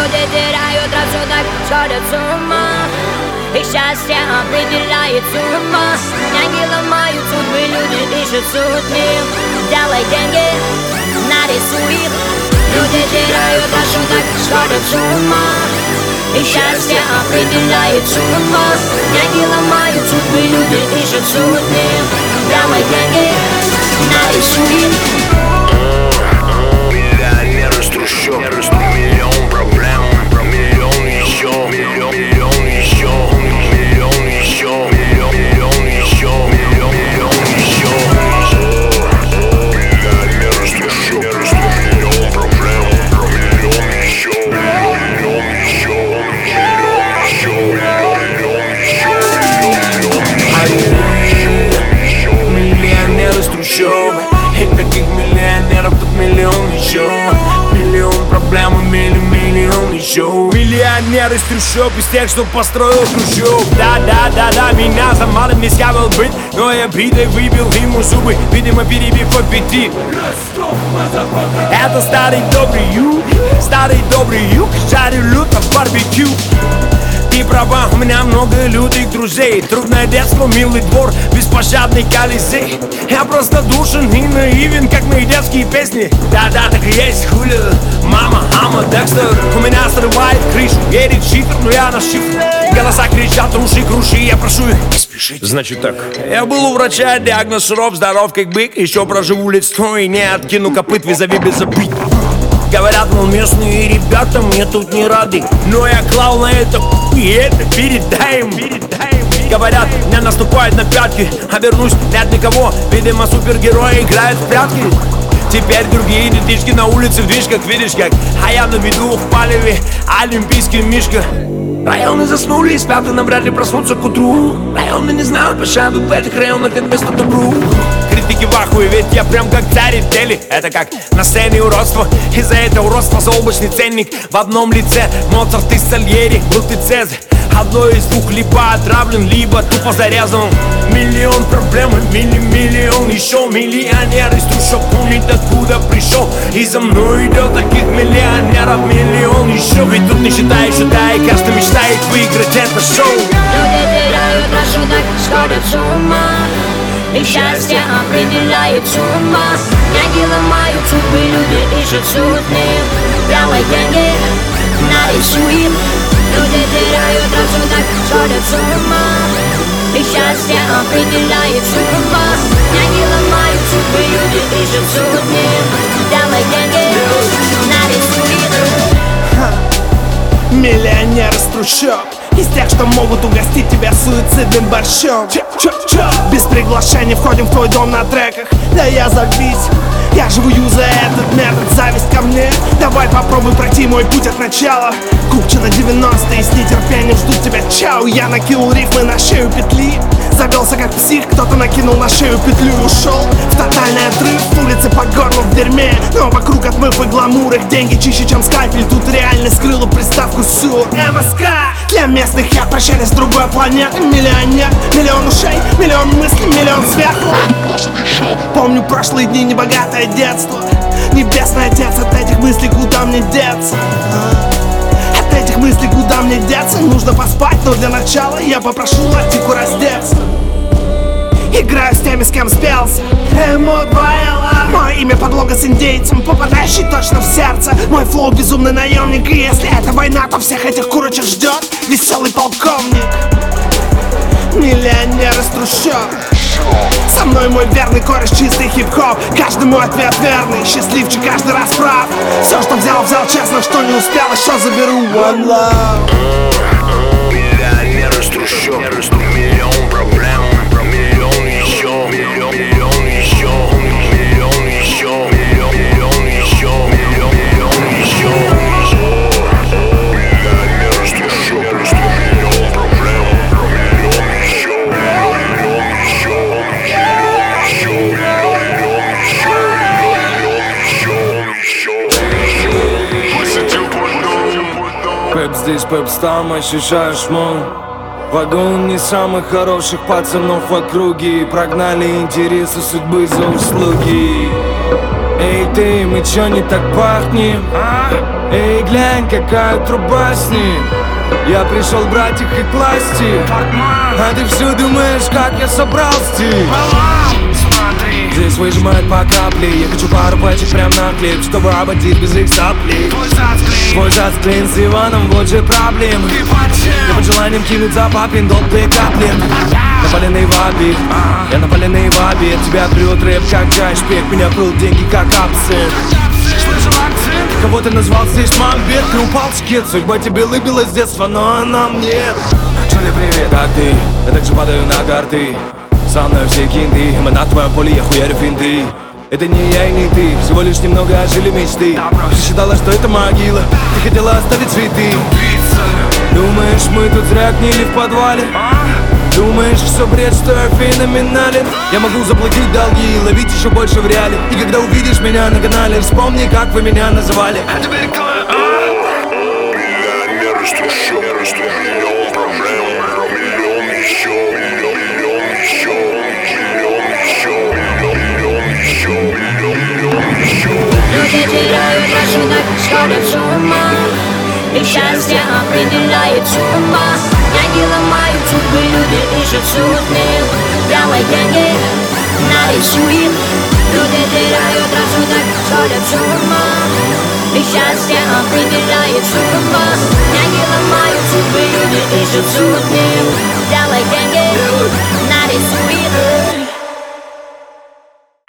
Люди теряют рассудок, сходят с ума, и счастье определяет сумма. Деньги ломают судьбы, люди ищут судьбы. Делай деньги, нарисуй их. Люди теряют рассудок, сходят с ума, и счастье определяет сумма. Деньги ломают судьбы, люди ищут судьбы. Делай деньги, нарисуй их. Миллионер из трущоб, миллион проблем, миллион еще, миллион еще, миллион еще, миллион еще, миллион еще. Миллионер из трущоб, миллион проблем, миллион еще, миллион еще, миллион еще. Миллионер из трущоб, и таких миллионеров тут миллион еще. Миллион проблем, миллион еще. Миллионер из трущоб, из тех, что построил трущоб. Да, меня за малым не схавал быть, но я битой выбил ему зубы, видимо, перебив аппетит. Это старый добрый юг, жарю люто в барбекю. Ты права, у меня много лютых друзей. Трудное детство, милый двор, беспощадный колизей. Я просто душен и наивен, как мои детские песни. Да, так и есть, хули, мама, Декстер. У меня срывает крышу, Эрик Шифр, но я на шифре. Голоса кричат, круши, я прошу их не спешите. Значит так. Я был у врача, диагноз суров, здоров как бык. Еще проживу лет 100 и не откину копыт, визави без обид. Говорят, мол, местные ребята мне тут не рады, но я клал на это и это передай им. Говорят, мне наступают на пятки, обернусь, нет никого. Видимо, супергерои играют в прятки. Теперь другие детишки на улице в движках, видишь как. А я на виду в палеве, олимпийский мишка. Районы заснули и спят, и навряд ли проснутся к утру. Районы не знают пощады, в этих районах нет места добру. Критики в ахуе, ведь я прям как царь в теле. Это как на сцене уродство, из-за этого уродства заоблачный ценник. В одном лице Моцарт и Сальери, был ты Цезарь. Одно из двух, либо отравлен, либо тупо зарезан. Миллион проблем, миллион еще. Миллионер из трущоб помнит, откуда пришел. И за мной идет таких миллионеров миллион еще. Ведь тут не считай, и каждый мечтает выиграть это шоу. Люди теряют рассудок, сходят с ума, и счастье определяет сумма. Деньги ломают судьбы, люди ищут судьбы. Делай деньги, нарисуй их. Люди теряют рассудок, сходят с ума, и счастье определяет сумма. Деньги ломают судьбы, люди ищут судьбы. Делай деньги, нарисуй их. Миллионер из трущоб, из тех, что могут угостить тебя суицидным борщом. Без приглашения входим в твой дом на треках. Да я зависим, я живу за этот метод. Зависть ко мне, давай попробуй пройти мой путь от начала. Купчино 90-е, с нетерпением ждут тебя, чау. Я накинул рифмы на шею петли, завелся как псих, кто-то накинул на шею петлю и ушел в тотальный отрыв. Улицы по горлу в дерьме, но вокруг отмыв и гламур. Их деньги чище, чем скальпель, тут реальность скрыла приставку СУР. МСК для местных я прощаюсь с другой планеты. Миллионер, миллион ушей, миллион мыслей, миллион сверху. Помню прошлые дни, небогатое детство. Небесный отец, от этих мыслей куда мне деться? От этих мыслей куда мне деться? Нужно поспать, но для начала я попрошу Латику раздеться. Играю с теми, с кем спелся. Мое имя подлога с индейцем, попадающий точно в сердце. Мой флоу безумный наемник, и если это война, то всех этих курочек ждет веселый полковник. Миллионер из трущоб, со мной мой верный кореш, чистый хип-хоп. Каждый мой ответ верный, счастливчик каждый раз прав. Все, что взял честно, что не успел, еще заберу. One love. Миллионер из трущоб, миллион проблем, миллион еще, миллион еще, миллион еще, миллион еще, миллион еще. Миллионер из трущоб, миллион проблем, миллион еще, миллион еще, Пеп здесь, пеп там, ощущаешь мой вагон не самых хороших пацанов в округе. Прогнали интересы судьбы за услуги. Эй, ты, мы чё не так пахнем? Эй, глянь, какая труба с ним. Я пришел брать их и класть их. А ты все думаешь, как я собрал стиль. Здесь выжимают по капле. Я хочу пару пачек прям на хлеб, чтобы ободить без их соплей. Твой склеен с Иваном, вот же проблемы. Я под желанием кинуть за папин долг две капли. Напаленный в обид, я напаленный в обид. Тебя прет рэп как чай шпек, меня прут деньги как абсент. Кого ты назвал здесь мамбет? Ты упал в скет, судьба тебе лыбила с детства, но она нет. Джоли, привет, как ты? Я также падаю на карты. Со мной все кинты, мы на твоем поле, я хуярю финты. Это не я и не ты, всего лишь немного ожили мечты. Ты считала, что это могила, ты хотела оставить цветы. Думаешь, мы тут зря гнили в подвале? Думаешь, все бред, что я феноменален? Я могу заплатить долги и ловить еще больше в реале. И когда увидишь меня на канале, вспомни, как вы меня называли. А теперь кто я? Миллионер, что миллион проблем, миллион еще, миллион еще. Люди теряют рассудок, сходят с ума, и счастье определяет сумма. Деньги ломают судьбы, люди ищут сутных. Давай деньги, нарисуем. Люди теряют рассудок, сходят с ума, и счастье определяет сумма. Деньги ломают судьбы, люди ищут сутных. Давай деньги, нарисуем.